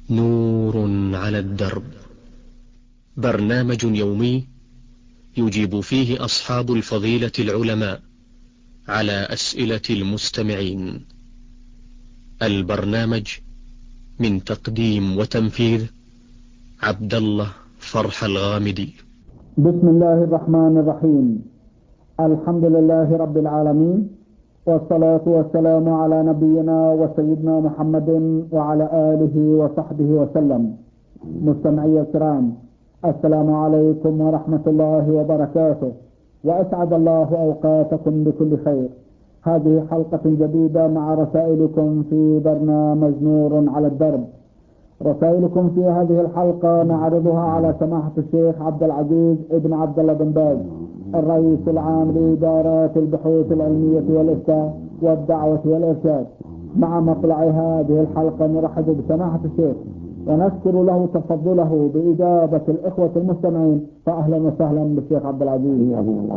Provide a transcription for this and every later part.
نور على الدرب، برنامج يومي يجيب فيه أصحاب الفضيلة العلماء على أسئلة المستمعين. البرنامج من تقديم وتنفيذ عبد الله فرح الغامدي. بسم الله الرحمن الرحيم. الحمد لله رب العالمين، والصلاة والسلام على نبينا وسيدنا محمد وعلى آله وصحبه وسلم. مستمعي الكرام، السلام عليكم ورحمة الله وبركاته، وأسعد الله أوقاتكم بكل خير. هذه حلقة جديدة مع رسائلكم في برنامج نور على الدرب. رسائلكم في هذه الحلقة نعرضها على سماحة الشيخ عبد العزيز ابن عبد الله بن باز، الرئيس العام لإدارات البحوث العلمية والإفتاء والدعوة والإرشاد. مع مطلع هذه الحلقة نرحب بسماحة الشيخ ونشكر له تفضله بإجابة الإخوة المستمعين. فأهلا وسهلا بالشيخ عبد العزيز،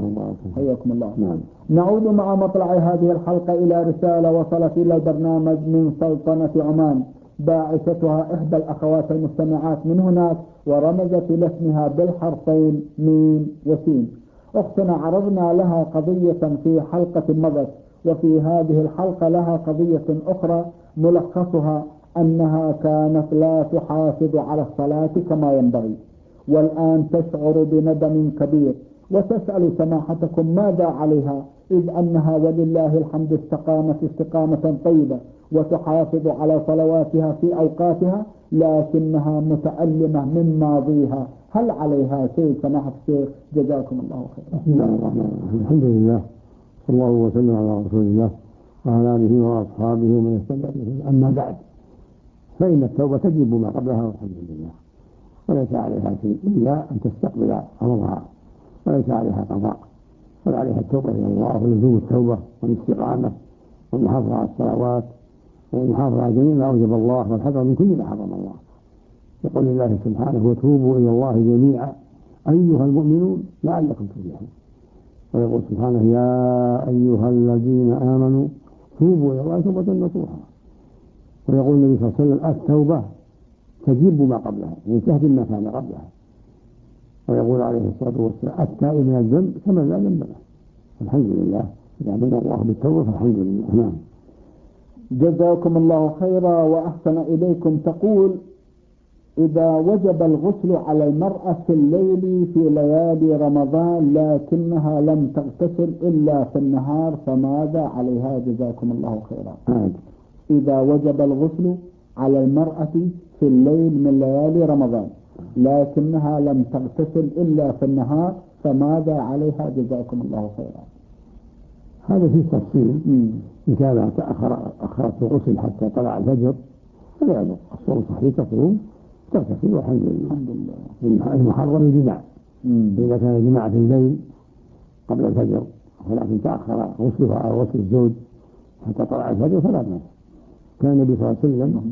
حياكم الله. نعود مع مطلع هذه الحلقة إلى رسالة وصلت إلى البرنامج من سلطنة عمان، باعثتها إحدى الأخوات المستمعات من هناك، ورمزت لاسمها بالحرفين ميم وسين. أختنا عرضنا لها قضية في حلقة مضت، وفي هذه الحلقة لها قضية أخرى ملخصها أنها كانت لا تحافظ على الصلاة كما ينبغي، والآن تشعر بندم كبير، وتسأل سماحتكم ماذا عليها، إذ أنها ولله الحمد استقامت استقامة طيبة وتحافظ على صلواتها في أوقاتها، لكنها متألمة من ماضيها. هل عليها شيء سماحة الشيخ؟ جزاكم الله خيرا. بسم الله الرحمن الرحيم. الحمد لله، صلى الله وسلم على رسول الله وعلى آله وأصحابه ومن اهتدى به. أما بعد، فإن التوبة تجب ما قبلها والحمد لله، وليس عليها شيء إلا أن تستقبل أمرها، وليس عليها قضاء، بل عليها التوبة إلى الله ولزوم التوبة والاستقامة والمحافظة على الصلوات والمحافظة على جميع ما أوجب الله والحذر من كل ما حرم الله. يقول الله سبحانه: وتوبوا إلى الله جميعا أيها المؤمنون لعلكم تفلحون. ويقول سبحانه: يا أيها الذين آمنوا توبوا إلى الله توبة نصوحا. ويقول النبي صلى الله عليه وسلم: التوبة تجب ما قبلها، يعني تهدم ما كان قبلها. ويقول عليه الصلاة والسلام: التائب من الذنب كمن لا ذنب له. الحمد لله، إذا أمرنا الله بالتوبة فالحمد لله. نعم. جزاكم الله خيرا وأحسن إليكم. تقول: إذا وجب الغسل على المرأة في الليل في ليالي رمضان لكنها لم تغتسل إلا في النهار، فماذا عليها؟ جزاكم الله خيرا. إذا وجب الغسل على المرأة في الليل من ليالي رمضان لكنها لم تغتسل إلا في النهار، فماذا عليها؟ جزاكم الله خيرا. هذا فيه تفصيل. إن كان أخرت الغسل حتى طلع الفجر فلا يضر، الصوم صحيح، تصوم تغتسل والحمد لله. المحرم الجماع، إذا كان الجماع في الليل قبل الفجر ولكن تأخر غسلها أو غسل الزوج حتى طلع الفجر فلا بأس. كان النبي صلى الله عليه وسلم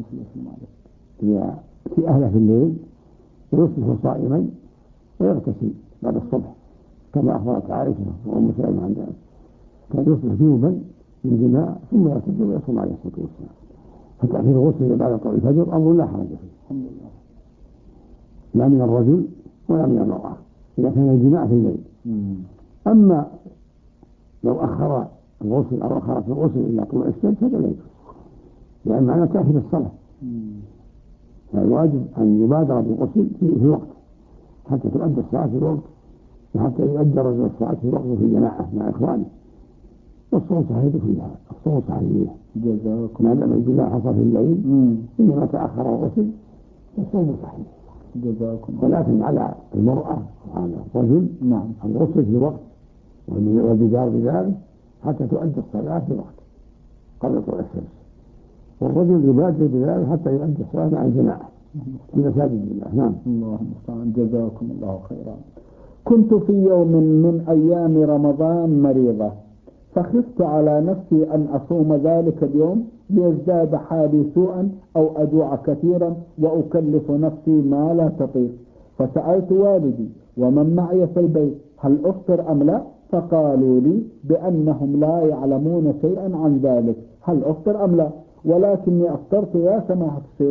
في أهله في الليل ويصبح صائما ويغتسل بعد الصبح، كما أخبرت عائشة وأم سلمة عن ذلك. كان يصبح جنوبا من جماع ثم يغتسل ويصوم عليه الصلاة والسلام. فتأخير الغسل بعد طلوع الفجر أمر لا حرج فيه، لا من الرجل ولا من المرأة إذا كان الجماع في الليل. أما لو أخر الغسل أو أخرت الغسل إلى طلوع الشمس فلا يجوز، لأن معنى تأخير الصلاة. فالواجب أن يبادر بالغسل في وقت حتى تؤدى الصلاة في الوقت، وحتى يؤدى رجل الصلاة في وقت في جماعة مع إخوانه. والصوم صحيح فيها، الصوم صحيح ما دام الجماع حصل في الليل، إنما تأخر الغسل الصوم صحيح. ولكن على المرأة وعلى الرجل الغسل في وقت والبدار بذلك حتى تؤدى الصلاة في وقت قبل طلوع الشمس، والرجل يبادر بذلك حتى يؤدي الصلاة مع الجماعة في مساجد الله. نعم. الله المستعان. جزاكم الله خيرا. كنت في يوم من أيام رمضان مريضة، فخفت على نفسي أن أصوم ذلك اليوم ليزداد حالي سوءا أو أجوع كثيرا وأكلف نفسي ما لا تطيق، فسألت والدي ومن معي في البيت هل أفطر أم لا، فقالوا لي بأنهم لا يعلمون شيئا عن ذلك، هل أفطر أم لا، ولكني أفطرت يا سماحة الشيخ.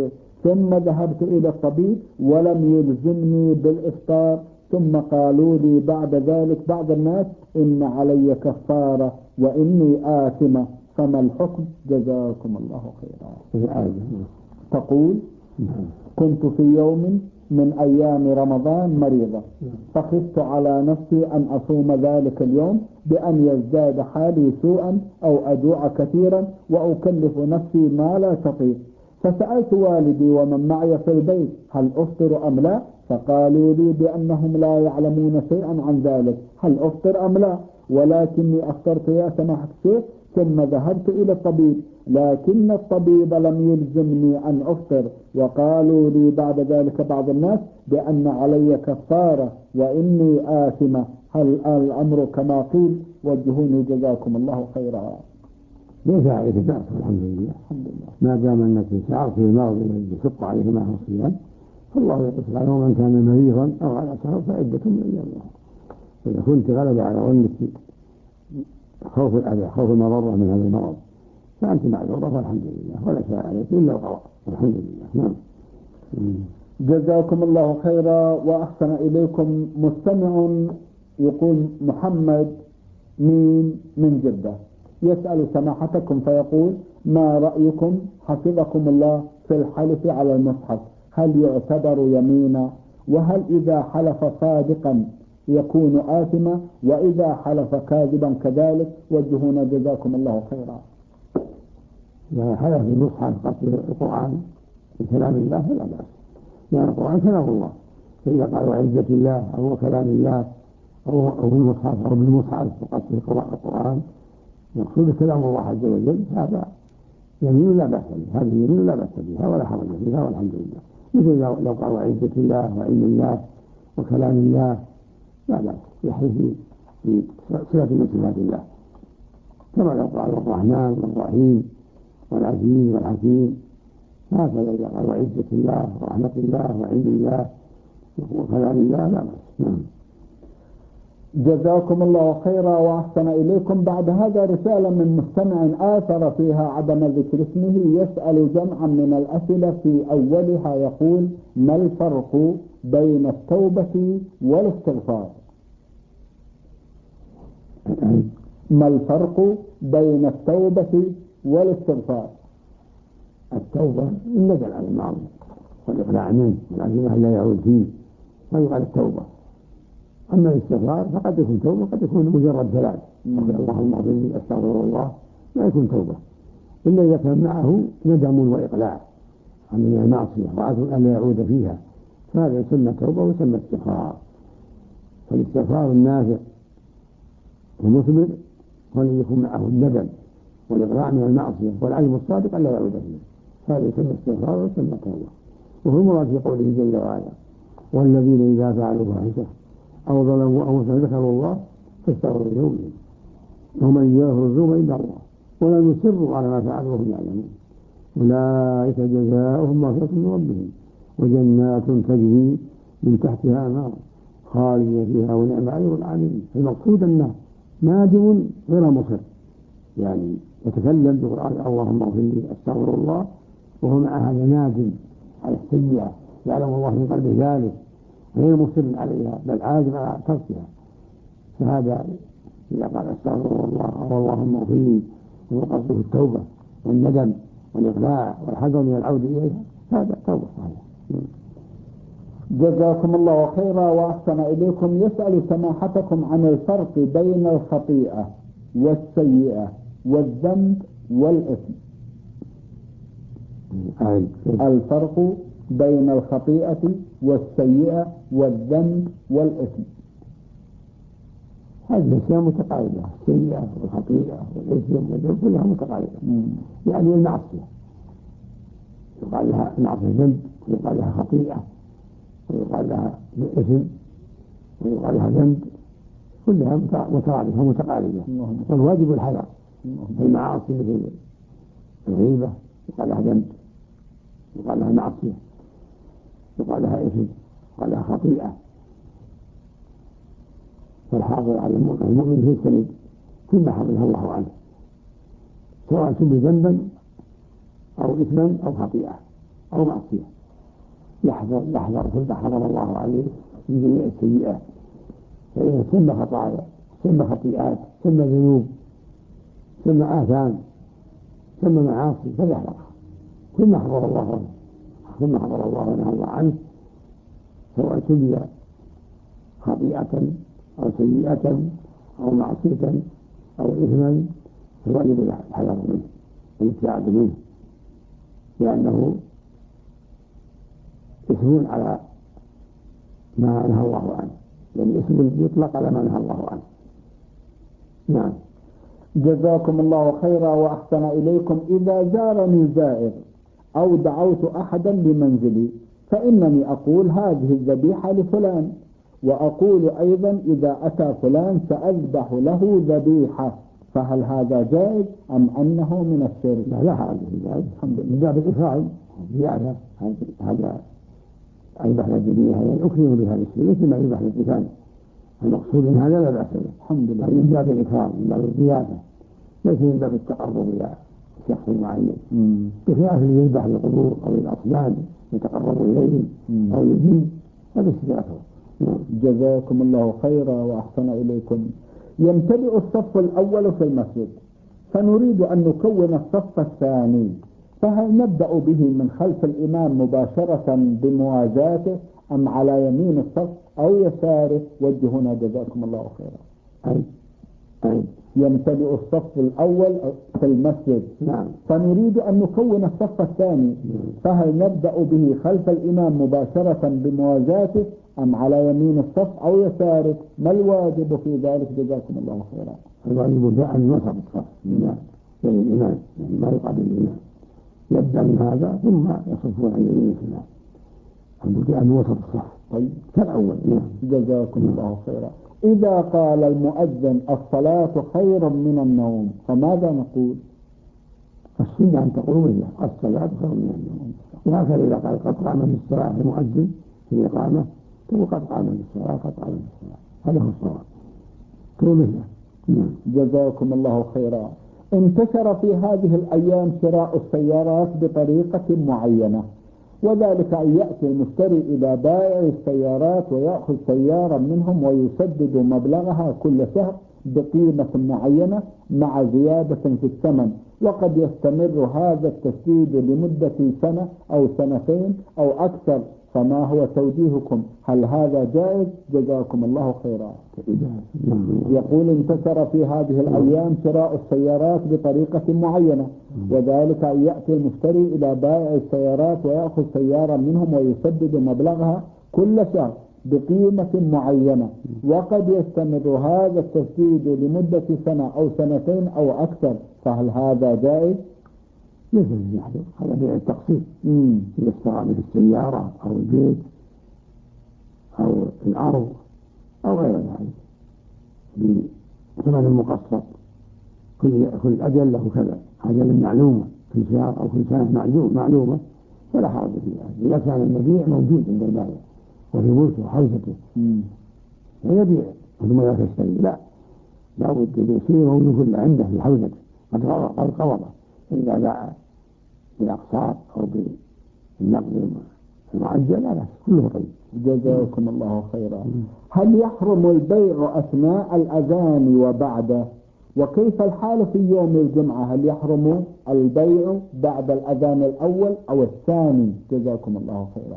ثم ذهبت إلى الطبيب ولم يلزمني بالإفطار، ثم قالوا لي بعد ذلك بعض الناس إن علي كفارة وإني آثمة، فما الحكم؟ جزاكم الله خيرا. تقول: كنت في يوم من أيام رمضان مريضة، فخفت على نفسي أن أصوم ذلك اليوم بأن يزداد حالي سوءا أو أجوع كثيرا وأكلف نفسي ما لا تطيق، فسألت والدي ومن معي في البيت هل أفطر أم لا؟ فقالوا لي بأنهم لا يعلمون شيئا عن ذلك، هل أفطر أم لا؟ ولكني أفطرت يا سماحة الشيخ، ثم ذهبت إلى الطبيب، لكن الطبيب لم يلزمني أن أفطر، وقالوا لي بعد ذلك بعض الناس بأن علي كفارة وإني آثمة، هل الأمر كما قيل؟ وجهوني جزاكم الله خيرا. ليس عليك بأس، الحمد لله. ما دام أنك شعرت بالمرض الذي يشق عليه معه الصيام فالله يقص عنه، من كان مريضا أو على سفر فعدة من أيام أخرى. إذا كنت غلب على ظنك خوف الأذى، خوف المضرة من هذا المرض، فأنت معذورة والحمد لله، ولا شيء عليك إلا القضاء والحمد لله. نعم. جزاكم الله خيرا وأحسن إليكم. مستمع يقول: محمد من جدة يسأل سماحتكم فيقول: ما رأيكم حفظكم الله في الحلف على المصحف؟ هل يعتبر يمينا؟ وهل إذا حلف صادقا يكون آثما؟ وإذا حلف كاذبا كذلك؟ وجهونا جزاكم الله خيرا. إذا حلف بالمصحف قصد القرآن بكلام الله فلا بأس، لأن القرآن كلام الله، فإذا قال وعزة الله أو كلام الله أو المصحف أو بالمصحف وقصد القرآن يقصد كلام الله عز وجل، هذا يمين لا بأس به، هذه يمين لا بأس بها ولا حرج فيها والحمد لله. مثل لو قال وعزة الله وعلم الله وكلام الله لا بأس، يحلف في صفة من صفات الله، كما لو قال الرحمن والرحيم والعزيز والحكيم، هكذا إذا قال وعزة الله ورحمة الله وعلم الله وكلام الله لا بأس. جزاكم الله خيرا وأحسن إليكم. بعد هذا رسالة من مستمع آثر فيها عدم ذكر اسمه، يسأل جمعا من الأسئلة، في أولها يقول: ما الفرق بين التوبة والاستغفار؟ ما الفرق بين التوبة والاستغفار؟ التوبة الندم على المعصية والإقلاع منه والعزيمة أن لا يعود فيه، فيقال التوبة. أما الاستغفار فقد يكون توبة، قد يكون مجرد كلام اللهم اغفر لي أستغفر الله، لا يكون توبة إلا إذا كان معه ندم وإقلاع عن المعصية وعزم أن لا يعود فيها، فهذا يسمى توبة ويسمى استغفار. فالاستغفار النافع والمثمر هو الذي يكون معه الندم والإقلاع من المعصية والعزم الصادق أن لا يعود فيها، هذا يسمى استغفار ويسمى توبة. وهو المراد في قوله جل وعلا: والذين إذا فعلوا فاحشة أو ظلموا أنفسهم ذكروا الله فاستغفروا لذنوبهم ومن يغفر الذنوب إلا الله ولم يصروا على ما فعلوا وهم يعلمون أولئك جزاؤهم مغفرة من ربهم وجنات تجري من تحتها أنهار خالدين فيها ونعم أجر العاملين. المقصود أنه نادم غير مصر، يعني يتكلم بقرآن اللهم اغفر لي أستغفر الله وهو مع هذا نادم على السيئة، يعلم الله من قلبه ذلك غير مصر عليها بل عازم على تركها، فهذا إذا قال أستغفر الله أو اللهم اغفر لي وقصده التوبة والندم والإقلاع والحذر من العودة إليها، هذا توبة صحيحة. جزاكم الله خيرا وأحسن إليكم. يسأل سماحتكم عن الفرق بين الخطيئة والسيئة والذنب والإثم. الفرق بين الخطيئة والسيئة والذنب والإثم. هذه الأشياء متقاربة، السيئة والخطيئة والإثم والذنب كلها متقاربة، يعني المعصية يقال لها معصية ذنب ويقال لها خطيئة ويقال لها إثم ويقال لها ذنب، كلها مترادفة ومتقاربة، والواجب الحذر. المعاصي مثل الغيبة يقال لها ذنب، يقال لها معصية، يقال لها إثم، يقال لها خطيئة. فالحاضر على المؤمن يجتنب كل ما حرمه الله عنه، سواء سمي ذنبا أو إثما أو خطيئة أو معصية. يحذر كل ما حرم الله عليه من جميع السيئات، فإذا ثم خطايا ثم خطيئات ثم ذنوب ثم آثام ثم معاصي فليحذر كل ما حضر الله عنه، كل ما حضر الله ونهى الله عنه، سواء تبي خطيئة أو سيئة أو معصية أو إثما، فالواجب الحذر منه والابتعاد منه، لأنه إثم على ما نهى الله عنه، يعني إثم يطلق على ما نهى الله عنه. نعم. جزاكم الله خيرا وأحسن إليكم. إذا زارني زائر أو دعوت أحدا بمنزلي فإنني أقول هذه الذبيحة لفلان، وأقول أيضا إذا أتى فلان سأذبح له ذبيحة، فهل هذا جائز أم أنه من الشرك؟ لا حرج في ذلك، من باب الإفراد زيادة. هذا أذبح الذبيحة يعني أكرم بها الشيء مثل ما يذبح الإنسان، المقصود من هذا لا بأس به، الحمد لله، من باب الإكرام من باب الزيادة، ليس من باب التقرب إلى شخص معين، بخلاف اللي يذبح للقبور أو للأصنام يتقرب إليهم أو للجن، هذا الشيء أكبر. جزاكم الله خيرا وأحسن إليكم. يمتلئ الصف الأول في المسجد فنريد أن نكون الصف الثاني، فهل نبدأ به من خلف الإمام مباشرة بمواجاته أم على يمين الصف أو يساره؟ وجهنا جزاكم الله خيرا. يمتلئ الصف الأول في المسجد فنريد أن نكون الصف الثاني، فهل نبدأ به خلف الإمام مباشرة بمواجاته أم على يمين الصف أو يساره؟ ما الواجب في ذلك جزاكم الله خيرا؟ الواجب أن يوسط الصف يعني الإمام، يعني ما يقابل الإمام، يبدأ من هذا ثم يصفون عن يمين الإمام، البدء أن يوسط الصف. طيب كالأول. جزاكم الله خيرا. إذا قال المؤذن الصلاة خير من النوم فماذا نقول؟ السنة أن تقول مثله الصلاة خير من النوم، وهكذا إذا قال قد قام بالصلاة المؤذن في الإقامة تقول قد قام بالصلاة قد قام بالصلاة، هذا هو الصواب، تقول مثله. جزاكم الله خيرا. انتشر في هذه الأيام شراء السيارات بطريقة معينة، وذلك أن يأتي المشتري إلى بائع السيارات ويأخذ سيارة منهم ويسدد مبلغها كل شهر بقيمة معينة مع زيادة في الثمن، وقد يستمر هذا التسديد لمدة سنة أو سنتين أو أكثر، فما هو توجيهكم؟ هل هذا جائز؟ جزاكم الله خيرا. يقول انتشر في هذه الأيام شراء السيارات بطريقة معينة، وذلك أن يأتي المشتري إلى بائع السيارات ويأخذ سيارة منهم ويسدد مبلغها كل شهر بقيمة معينة، وقد يستمر هذا التسديد لمدة سنة أو سنتين أو أكثر، فهل هذا جائز؟ ليس يحدث، هذا بيع التقسيط، إذا اشترى به السيارة أو البيت أو الأرض أو غير ذلك بثمن مقسط، كل أجل له كذا، أجل معلومة كل شهر أو كل سنة معلومة، فلا حرج في ذلك إذا كان المبيع موجود عند البائع وفي ملكه وحوزته فيبيع ثم لا تشتري، لا بد أن يصير موجود كله عنده في حوزته قد قبضه، فإذا باع بالأقساط أو بالنقد المعجل لا بأس، كله طيب. جزاكم الله خيرا. هل يحرم البيع أثناء الأذان وبعده؟ وكيف الحال في يوم الجمعة؟ هل يحرم البيع بعد الأذان الأول أو الثاني؟ جزاكم الله خيرا.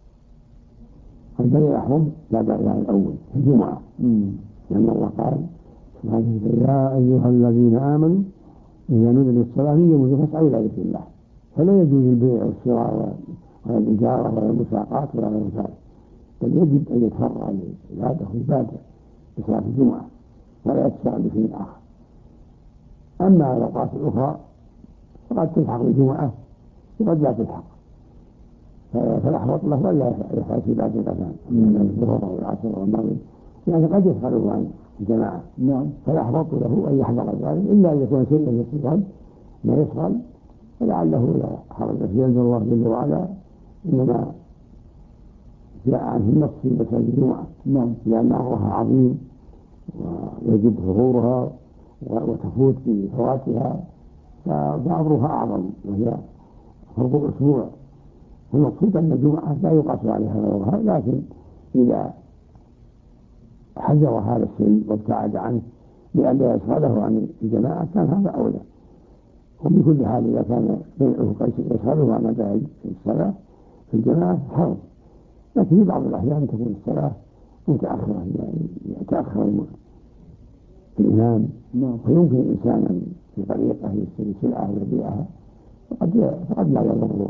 البيع يحرم بعد الأذان الأول في الجمعة، لأن الله قال يا أيها الذين آمنوا إذا نودي للصلاة من يوم فاسعوا إلى ذكر الله، فلا يجوز البيع والشراء ولا الإجارة ولا المساقات ولا غير ذلك، بل يجب أن يتفرع للعبادة والعبادة بصلاة الجمعة ولا يتشاء بشيء آخر. أما الأوقات الأخرى فقد تلحق بالجمعة وقد لا تلحق، فالأحوط له ولا يفعل في بعد الأذان من الظهر والعصر والمغرب، يعني قد يفعله عن الجماعة، فالأحوط له أن يحضر ذلك إلا أن يكون شيئا يصيبا ما يصغل، فلعله لا حرج في أنزل الله جل وعلا إنما جاء عنه النص في مساجد الجمعة، لأن أمرها عظيم ويجب حضورها وتفوت بفواتها، فأمرها أعظم وهي فرض أسبوع، المقصود أن الجمعة لا يقاس عليها غيرها، لكن إذا حذر هذا الشيء وابتعد عنه لئلا يشغله عن الجماعة كان هذا أولى. وبكل حال إذا كان بيعه يشغله عن أداء الصلاة في الجماعة حرج، لكن في بعض الأحيان تكون الصلاة متأخرة، يعني يتأخر الإمام ويمكن الإنسان في طريقه يشتري سلعة ويبيعها فقد لا يضر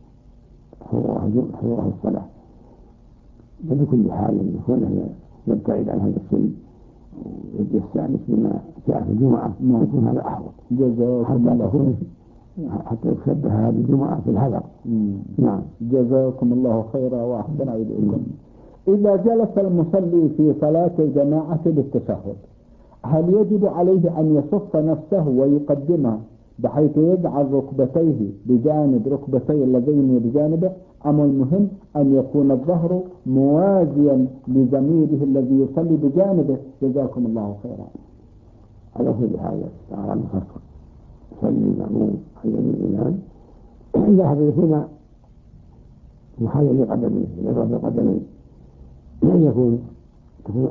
حضورها الصلاة. بكل حال يكون يبتعد عن هذا الشيء ويستأنس بما جاء في الجمعة يكون هذا أحوط حتى يشبه هذه الجمعة في الحذر. نعم، جزاكم الله خيرا وأحسن إليكم. إذا جلس المصلي في صلاة الجماعة للتشهد، هل يجب عليه أن يصف نفسه ويقدمها بحيث يجعل ركبتيه بجانب ركبتي اللذين بجانبه، أم المهم أن يكون الظهر موازيا لزميله الذي يصلي بجانبه؟ جزاكم الله خيرا. على كل حال تعالى المخصص يصلي المأموم عن يمين الإمام إذا حتى يكون محاذا لقدميه يضرب بقدميه، لأن تكون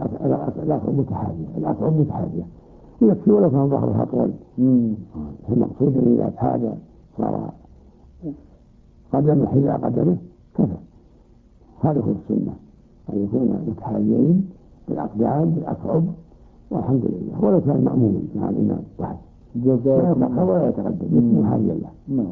الأكعب متحاذية ويكفي ولو كان ظهرها طول. المقصود أن إذا ابتعد صار قدم حذاء قدمه كفى. هذا هو السنة، أن يكون متحاذيين بالأقدام بالأكعب، والحمد لله. ولو كان مأموما مع الإمام واحد لا يتأخر ولا يتقدم محاذيا له.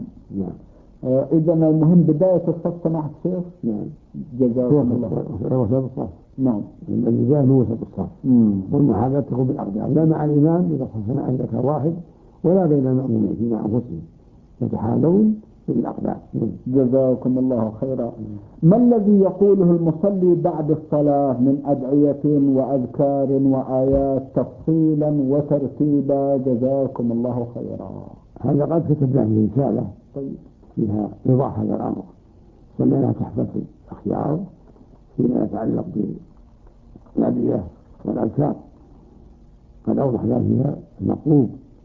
إذا المهم بداية الصف سماحة الشيخ. جزاكم الله. وسط الصف. نعم. البداية هو وسط الصف. والمحاذاة تكون بالأقدام، لا مع الإمام إذا صفنا عندك واحد، ولا بين المأمومين فيما أنفسهم، يتحاذون بالأقدام. جزاكم الله خيرا. ما الذي يقوله المصلي بعد الصلاة من أدعية وأذكار وآيات تفصيلا وترتيبا؟ جزاكم الله خيرا. هذا قد كتبناه في رسالة فيها إيضاح هذا الأمر، سميناها تحفة الأخيار فيما يتعلق بالأدعية والأذكار، قد أوضح فيها المطلوب،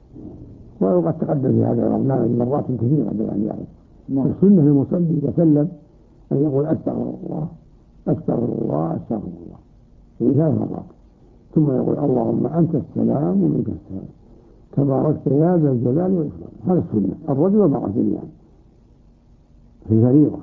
وقد تقدم في هذا البرنامج مرات كثيرة بيان ذلك. السنة للمصلي إذا سلم أن يقول أستغفر الله أستغفر الله أستغفر الله في 3 مرات، ثم يقول اللهم أنت السلام ومنك السلام تباركت يا ذا الجلال والإكرام. هذا السنة، الرجل والمرأة جميعا في فريضة،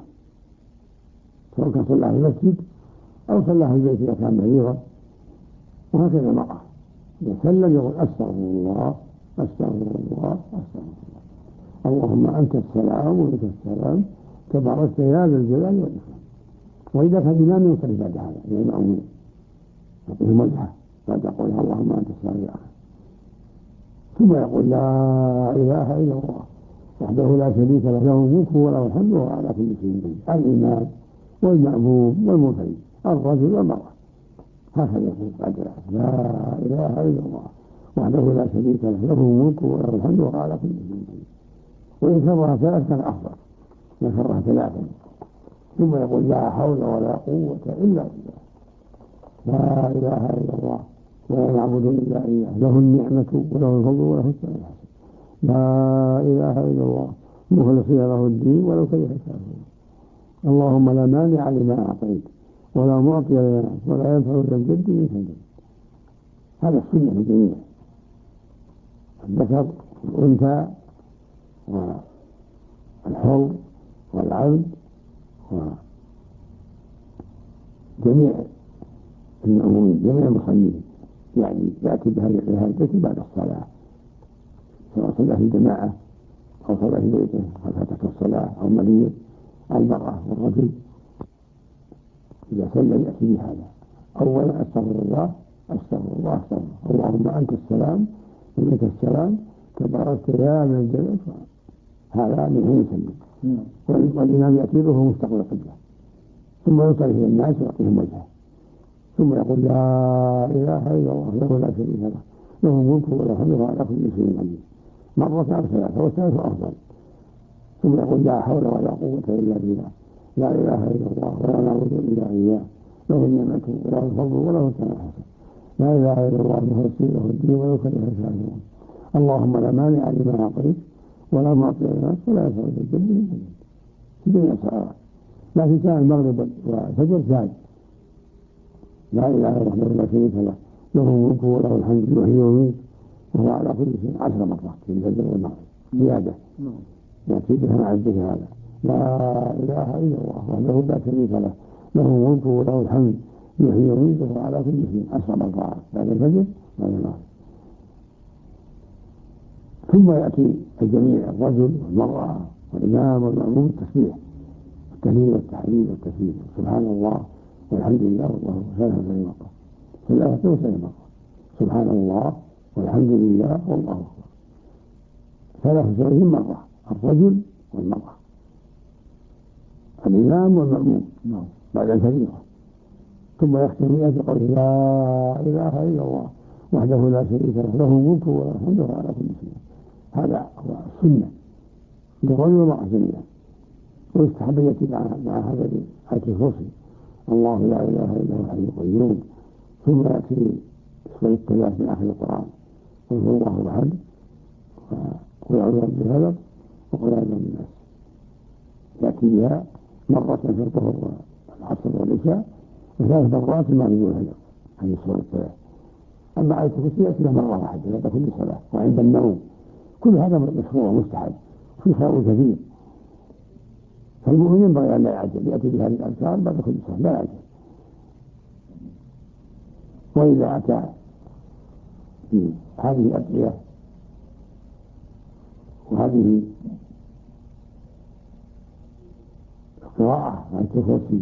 سواء كان صلى في المسجد أو صلى في البيت إذا كان مريضا. وهكذا المرأة إذا سلم يقول أستغفر الله أستغفر الله أستغفر الله اللهم أنت السلام ومنك السلام تباركت يا ذا الجلال والإكرام. وإذا كان الإمام ينصرف بعد هذا إلى المأمومين يعطيهم وجهه بعد قولها اللهم أنت السلام إلى آخره، ثم يقول لا إله إلا الله وحده لا شريك له له الملك وله الحمد وهو على كل شيء قدير. الإمام والمأموم والمنفرد الرجل والمرأة هكذا يقول بعد لا إله إلا الله وحده لا شريك له له الملك وله الحمد وهو على كل شيء قدير. وإن كرها 3 كان أفضل، إن كرها 3 ثم يقول لا حول ولا قوة إلا بالله لا إله إلا الله ولا نعبد إلا إياه له النعمة وله الفضل وله الثناء الحسن لا إله إلا الله مخلصين له الدين ولو كره الكافرون. اللهم لا مانع لما أعطيت ولا معطي لما ولا ينفع ذا الجد منك الجد. هذا السنة في الجميع، الذكر والأنثى والحر والعبد وجميع المأمومين جميع المصلين، يعني يأتي بهذا الذكر بعد الصلاة، سواء صلى في الجماعة أو صلى في بيته أو فاتته الصلاة أو مريض أو المرأة والرجل. إذا صلى يأتي بهذا أولا أستغفر الله أستغفر الله أستغفر الله اللهم أنت السلام ومنك السلام تباركت يا ذا الجلال والإكرام. هذا من حين يسلم، والإمام يأتي به مستقبل القبلة، ثم ينصرف إلى الناس ويعطيهم وجهه، ثم يقول لا إله إلا الله له لا شريك له له الملك وله الحمد على كل شيء قدير مرة أو 3 والثالث أفضل. ثم يقول لا حول ولا قوة إلا بالله لا إله إلا الله ولا نعبد إلا إياه له النعمة وله الفضل وله الثناء الحسن لا إله إلا الله مخلصين له الدين ولو كره الكافرون. اللهم لا مانع لما أعطيت ولا معطي لما ولا ينفع ذا الجد منك الجد. في جميع الصلوات لكن كان المغرب والفجر زاد لا إله إلا الله لا شريك له له الملك وله الحمد يحيي ويميت وهو على كل شيء 10 مرات في الفجر والمغرب زيادة يأتي بها مع الذكر هذا لا إله إلا الله وحده لا شريك له له الملك وله الحمد يحيي ويميت وهو على كل شيء 10 مرات بعد الفجر والمغرب. ثم يأتي الجميع الرجل والمرأة والإمام والمأموم التسبيح التهليل والتحليل والتكبير سبحان الله والحمد لله والله 33 مرة 33 مرة سبحان الله والحمد لله والله أكبر 33 مرة الرجل والمرأة الإمام والمأموم بعد الفريضة. ثم يختم بقول لا إله إلا الله وحده لا شريك له له الملك وله الحمد وهو على كل شيء. هذا هو السنة للرجل والمرأة جميعا. ويستحب يأتي مع هذا الآية الكرسي الله لا إله إلا هو الحي القيوم. ثم يأتي سورة الثلاث من آخر القرآن قل هو الله أحد وقل أعوذ برب الفلق وقل أعوذ برب الناس يأتي بها مرة في الظهر والعصر والعشاء وثلاث مرات في المغرب والعشاء هذه سورة الثلاث. أما آية الكرسي يأتي مرة واحدة بعد كل صلاة وعند النوم. كل هذا مشروع ومستحب في خير كثير. فالمؤمن ينبغي أن لا يعجل يأتي بهذه الأذكار بعد كل صلاة لا يعجل. وإذا أتى في هذه الأدعية وهذه القراءة عن الكرسي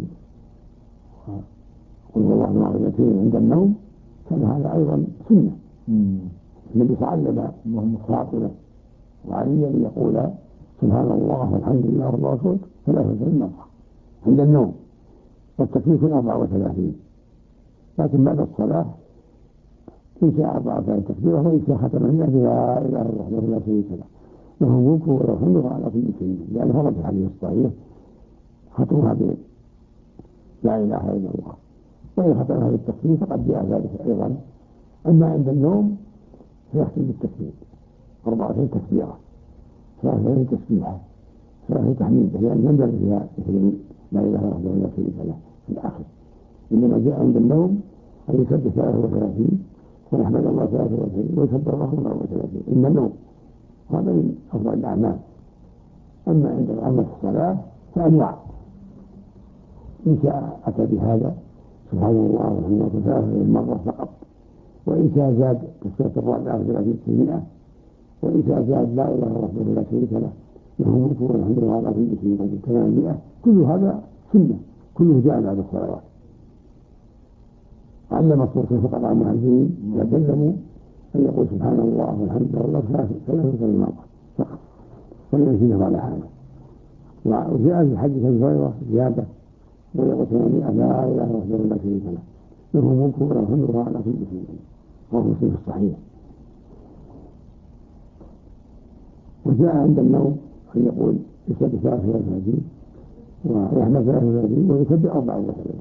قل هو الله مرتين عند النوم كان هذا أيضا سنة. النبي صلى الله عليه وسلم فاطمة وعليا يقول سبحان الله والحمد لله والله أكبر 33 مرة عند النوم والتكبير 34. لكن بعد الصلاة إن شاء 34 تكبيرة وإن شاء ختم لا إله إلا الله وحده لا شريك له له الملك وله الحمد وهو على كل شيء. لأن ورد في الحديث الصحيح ختمها لا إله إلا الله وإن ختمها بالتكبير فقد جاء ذلك أيضا. أما عند النوم فيختم بالتكبير 34 تكبيرة 33 تسبيحة 33 تحميد لأن ينزل فيها مثل لا إله إلا الله لا شريك له في الآخر. إنما جاء عند النوم أن يسبح 33 ويحمد الله 33 ويكبر الله 34 إن النوم هذا من أفضل الأعمال. أما عند العمل في الصلاة فأنواع إن شاء أتى بهذا سبحان الله والحمد لله 33 مرة فقط. وإن شاء زاد تسبيحة الرابعة 30 وإن شاء زاد لا إله إلا الله وحده لا شريك له له الملك وله الحمد لله على كل شيء 800. كل هذا سنة كله جاء بعد الصلوات. علم الرسول فقط المهاجرين يتكلموا أن يقول سبحان الله والحمد لله 33 مرة فقط ولم يزيده على حاله. وجاء في حديث أبي هريرة زيادة ويقول 800 لا إله إلا الله وحده لا شريك له له الملك وله الحمد لله على كل شيء وهو مسلم الصحيح. وجاء عند النوم أن يقول يسبح 33 ويحمد 33 ويكبر 34.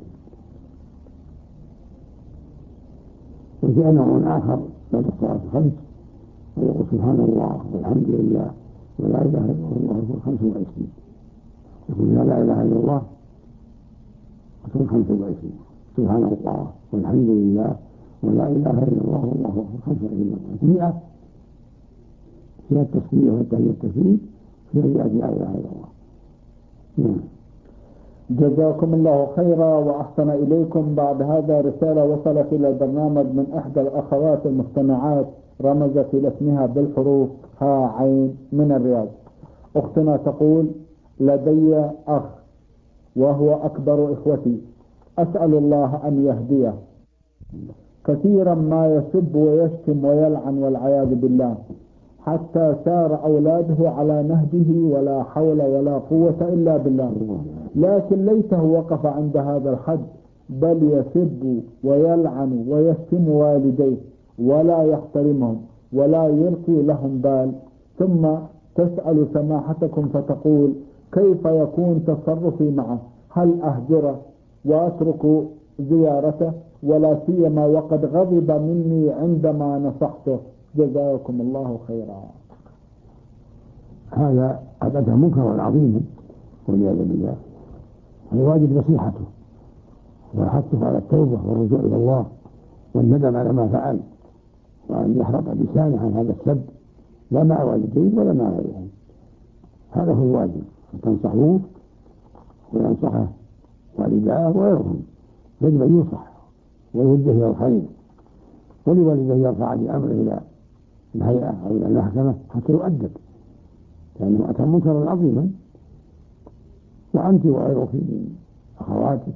وجاء نوع آخر بعد الصلاة 5 ويقول سبحان الله والحمد لله ولا إله إلا الله 25. يقول لا إله إلا الله وتكون 25 سبحان الله والحمد لله ولا إله إلا الله والله أكبر 25 مرة 100 فيها التسبيح والتهليل والتكبير فيها لا إله إلا الله. جزاكم الله خيرا وأحسن إليكم. بعد هذا رسالة وصلت إلى البرنامج من إحدى الأخوات المستمعات رمزت إلى اسمها بالحروف ها عين من الرياض. أختنا تقول لدي أخ وهو أكبر إخوتي أسأل الله أن يهديه كثيرا ما يسب ويشتم ويلعن والعياذ بالله حتى سار أولاده على نهجه ولا حول ولا قوة إلا بالله. لكن ليته وقف عند هذا الحد بل يسب ويلعن ويشتم والديه ولا يحترمهم ولا يلقي لهم بال. ثم تسأل سماحتكم فتقول كيف يكون تصرفي معه؟ هل أهجره وأترك زيارته ولا سيما وقد غضب مني عندما نصحته؟ جزاكم الله خيرا. هذا منكر عظيم والعياذ بالله. فالواجب نصيحته وحثه على التوبة والرجوع إلى الله والندم على ما فعل، وأن يحرق لسانه عن هذا السب لا مع والديه ولا مع غيرهم. هذا هو الواجب، تنصحوه وينصحه والداه وغيرهم، يجب أن ينصح ويوجه إلى الخير، ولوالديه يرفع بأمره إلى الهيئة أو إلى المحكمة حتى يؤدب، لأنه أتى منكرا عظيما. وأنت وغيرك من أخواتك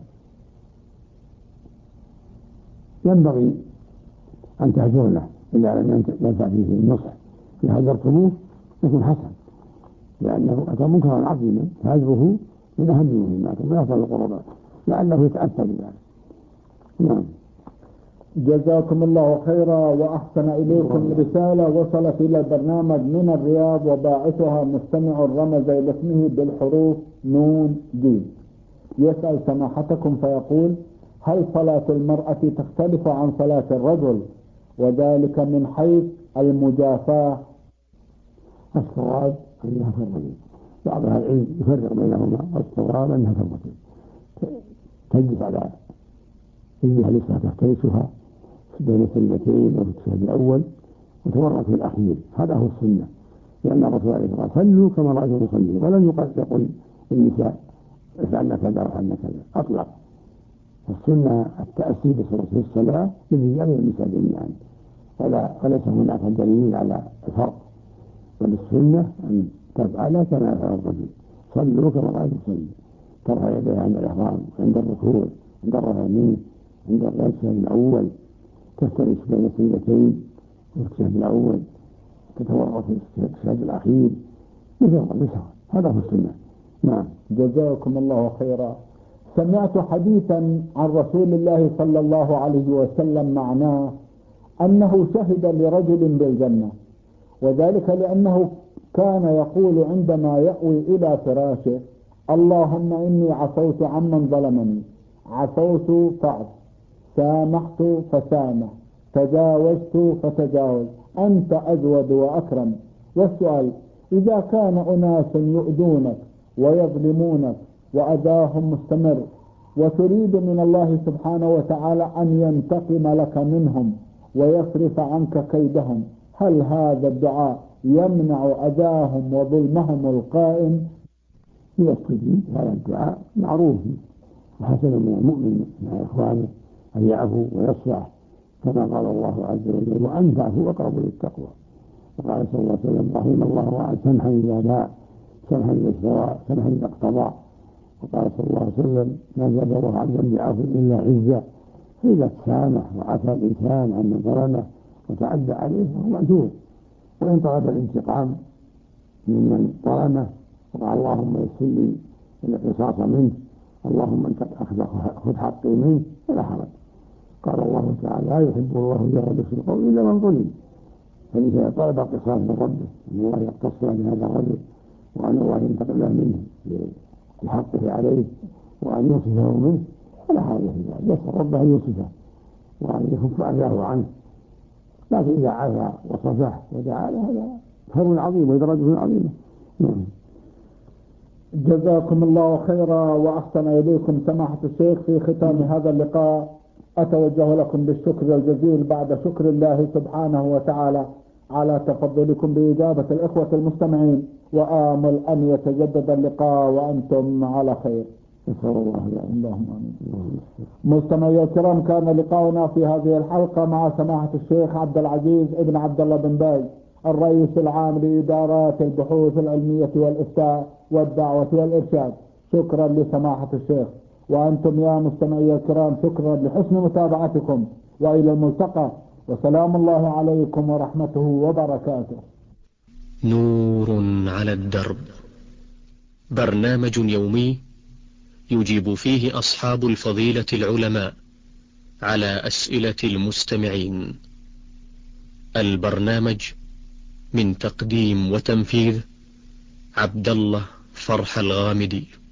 ينبغي أن تهجرنه إلا لم ينفع فيه النصح، إذا هجرتموه يكون حسن، لأنه أتى منكرا عظيما، فهجره من أهم المهمات ومن أفضل القربات لعله يتأثر بذلك. نعم. جزاكم الله خيرا وأحسن إليكم رسالة وصلت إلى البرنامج من الرياض وباعثها مستمع رمز إلى اسمه بالحروف نون دين. يسأل سماحتكم فيقول: هل صلاة المرأة تختلف عن صلاة الرجل، وذلك من حيث المجافاة؟ الصواب أنها كالرجل، بعض أهل العلم يفرق بينهما، الصواب أنها كالرجل، تجلس على رجلها اليسرى تفترشها بين السجدتين وفي التشهد الأول وتورط في الأخير، هذا هو السنة، لأن الرسول عليه الصلاة والسلام صلوا كما رأيتم يصلي، ولم يقل للنساء افعلن كذا وافعلن كذا، أطلق. السنة التأسي في الصلاة للرجال والنساء جميعا، وليس هناك دليل على الفرق، بل السنة أن تفعل كما يفعل الرجل، صلوا كما رأيتم يصلي، ترفع يديها عند الإحرام، عند الركوع، عند الرفع منه، عند التشهد الأول، تفترش بين السجدتين وفي التشهد الأول، تتورط في التشهد الأخير مثل هذا هو السنة. نعم. جزاكم الله خيرا. سمعت حديثا عن رسول الله صلى الله عليه وسلم معناه أنه شهد لرجل بالجنة، وذلك لأنه كان يقول عندما يأوي إلى فراشه: اللهم إني عفوت عمن ظلمني، عفوت فاعف، سامحت فسامح، تجاوزت فتجاوز، أنت أجود وأكرم. والسؤال: إذا كان أناس يؤذونك ويظلمونك وأذاهم مستمر، وتريد من الله سبحانه وتعالى أن ينتقم لك منهم ويصرف عنك كيدهم، هل هذا الدعاء يمنع أذاهم وظلمهم القائم؟ يستجيب هذا الدعاء معروف وحسن من المؤمن مع إخوانه أن يعفو ويصفح، كما قال الله عز وجل: وأن تعفوا أقرب للتقوى. وقال صلى الله عليه وسلم: رحم الله عن سمحا إذا باع، سمحا إذا اشترى، سمحا إذا اقتضى. وقال صلى الله عليه وسلم: ما زاد الله عبدا بعفو إلا عزا. فإذا تسامح وعفى الإنسان عن من ظلمه وتعدى عليه فهو مأجور، وإن طلب الانتقام ممن ظلمه وقال: اللهم يسر لي القصاص منه، اللهم انت خذ حقي منه، فلا حرج. قال الله تعالى: لا يحب الله الجهر بالسوء إلا من ظلم. فإذا طلب القصاص من ربه أن الله يقتص عن هذا الرجل، وأن الله ينتقم منه بحقه عليه وأن يوصفه منه، فلا حرج في ذلك، يسأل ربه أن يوصفه وأن يكف أذاه عنه. لكن إذا عفا وصفح ودعا له هذا خير عظيم ودرجة عظيمة. جزاكم الله خيرا وأحسن إليكم سماحة الشيخ. في ختام هذا اللقاء أتوجه لكم بالشكر الجزيل بعد شكر الله سبحانه وتعالى على تفضلكم بإجابة الإخوة المستمعين، وآمل أن يتجدد اللقاء وأنتم على خير. اللهم آمين. مستمعي الكرام، كان لقاؤنا في هذه الحلقة مع سماحة الشيخ عبد العزيز ابن عبد الله بن باز، الرئيس العام لإدارات البحوث العلمية والإفتاء والدعوة والإرشاد. شكرا لسماحة الشيخ، وأنتم يا مستمعي الكرام شكرا لحسن متابعتكم، وإلى الملتقى، وسلام الله عليكم ورحمته وبركاته. نور على الدرب، برنامج يومي يجيب فيه أصحاب الفضيلة العلماء على أسئلة المستمعين. البرنامج من تقديم وتنفيذ عبد الله فرح الغامدي.